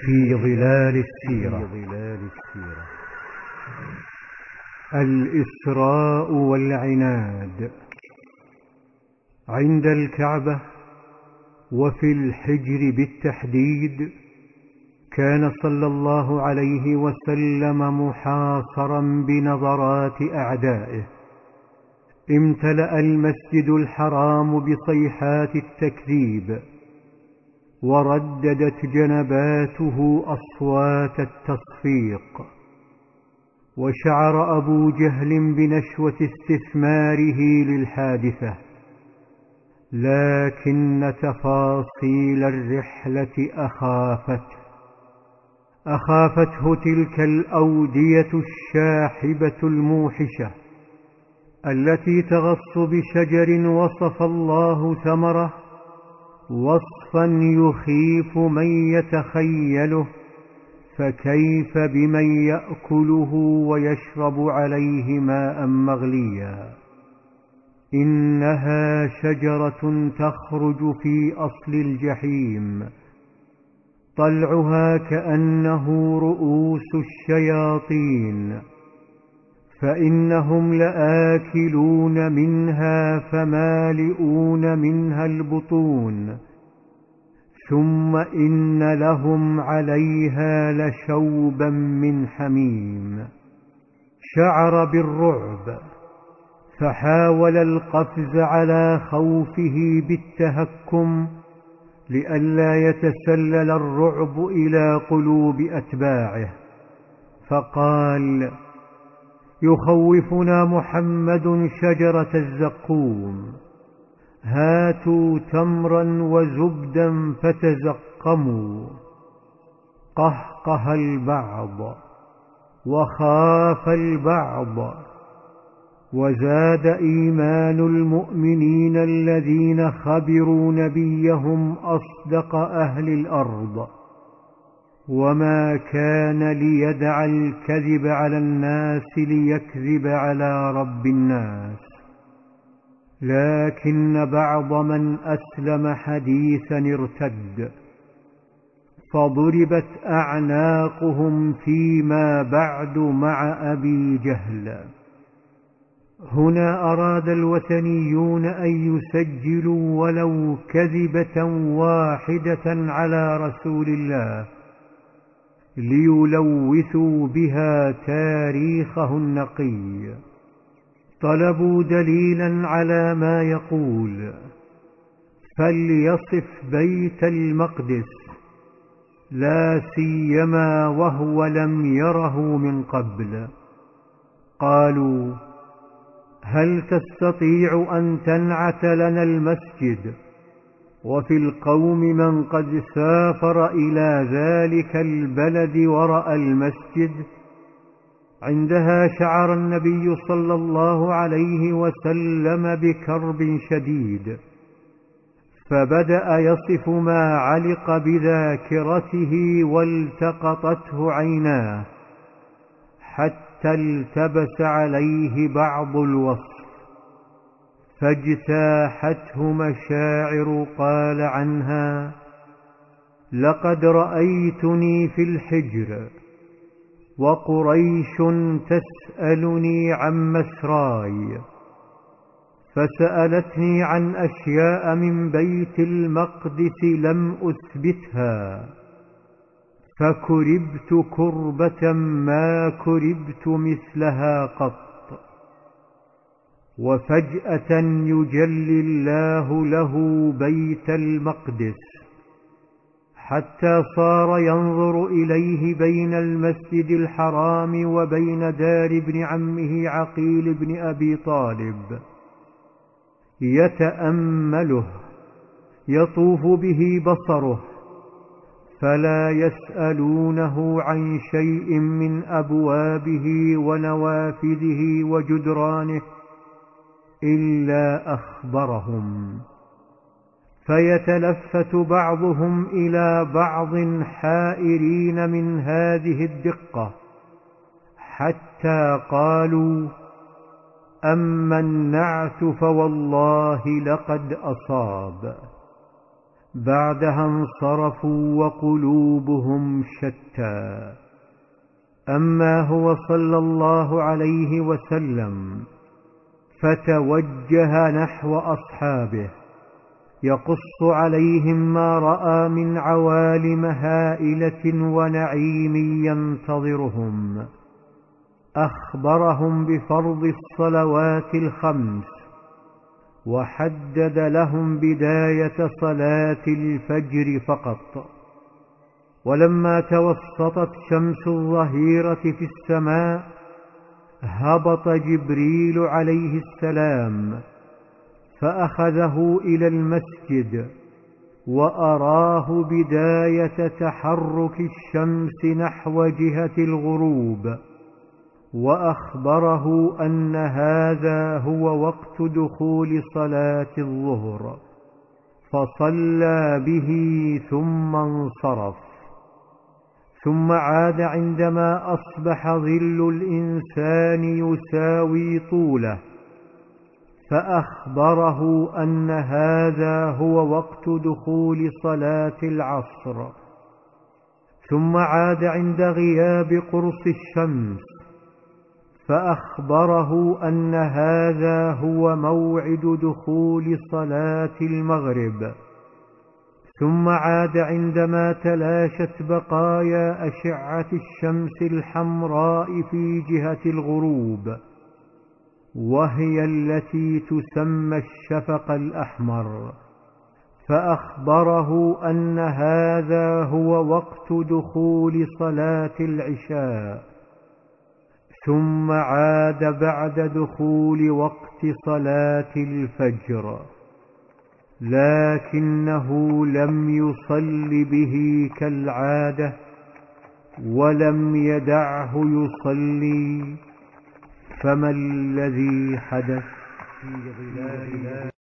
في ظلال السيرة. الإسراء والعناد. عند الكعبة وفي الحجر بالتحديد كان صلى الله عليه وسلم محاصرا بنظرات أعدائه. امتلأ المسجد الحرام بصيحات التكذيب، ورددت جنباته أصوات التصفيق، وشعر أبو جهل بنشوة استثماره للحادثة، لكن تفاصيل الرحلة أخافته تلك الأودية الشاحبة الموحشة التي تغص بشجر وصف الله ثمره وصفا يخيف من يتخيله، فكيف بمن يأكله ويشرب عليه ماء مغليا. إنها شجرة تخرج في أصل الجحيم، طلعها كأنه رؤوس الشياطين، فإنهم لآكلون منها فمالئون منها البطون، ثم إن لهم عليها لشوبا من حميم. شعر بالرعب فحاول القفز على خوفه بالتهكم لئلا يتسلل الرعب إلى قلوب أتباعه، فقال: يخوفنا محمد شجرة الزقوم، هاتوا تمرا وزبدا فتزقموا. قهقه البعض وخاف البعض، وزاد إيمان المؤمنين الذين خبروا نبيهم أصدق أهل الأرض، وما كان ليدع الكذب على الناس ليكذب على رب الناس، لكن بعض من أسلم حديثا ارتد، فضربت أعناقهم فيما بعد مع أبي جهل. هنا أراد الوثنيون أن يسجلوا ولو كذبة واحدة على رسول الله ليلوثوا بها تاريخه النقي. طلبوا دليلا على ما يقول، فليصف بيت المقدس، لا سيما وهو لم يره من قبل. قالوا: هل تستطيع أن تنعت لنا المسجد وفي القوم من قد سافر إلى ذلك البلد ورأى المسجد؟ عندها شعر النبي صلى الله عليه وسلم بكرب شديد، فبدأ يصف ما علق بذاكرته والتقطته عيناه حتى التبس عليه بعض الوصف، فاجتاحته مشاعر. قال عنها: لقد رأيتني في الحجر وقريش تسألني عن مسراي، فسألتني عن أشياء من بيت المقدس لم أثبتها، فكربت كربة ما كربت مثلها قط. وفجأة يجلي الله له بيت المقدس حتى صار ينظر إليه بين المسجد الحرام وبين دار ابن عمه عقيل بن أبي طالب، يتأمله، يطوف به بصره، فلا يسألونه عن شيء من أبوابه ونوافذه وجدرانه إلا أخبرهم، فيتلفت بعضهم إلى بعض حائرين من هذه الدقة، حتى قالوا: أما النعت فوالله لقد أصاب. بعدها انصرفوا وقلوبهم شتى. أما هو صلى الله عليه وسلم فتوجه نحو أصحابه يقص عليهم ما رأى من عوالم هائلة ونعيم ينتظرهم. أخبرهم بفرض الصلوات الخمس، وحدد لهم بداية صلاة الفجر فقط. ولما توسطت شمس الظهيرة في السماء هبط جبريل عليه السلام فأخذه إلى المسجد وأراه بداية تحرك الشمس نحو جهة الغروب، وأخبره أن هذا هو وقت دخول صلاة الظهر، فصلى به ثم انصرف. ثم عاد عندما أصبح ظل الإنسان يساوي طوله فأخبره أن هذا هو وقت دخول صلاة العصر. ثم عاد عند غياب قرص الشمس فأخبره أن هذا هو موعد دخول صلاة المغرب. ثم عاد عندما تلاشت بقايا أشعة الشمس الحمراء في جهة الغروب، وهي التي تسمى الشفق الأحمر، فأخبره أن هذا هو وقت دخول صلاة العشاء. ثم عاد بعد دخول وقت صلاة الفجر، لكنه لم يصل به كالعادة ولم يدعه يصلي. فما الذي حدث في ظلال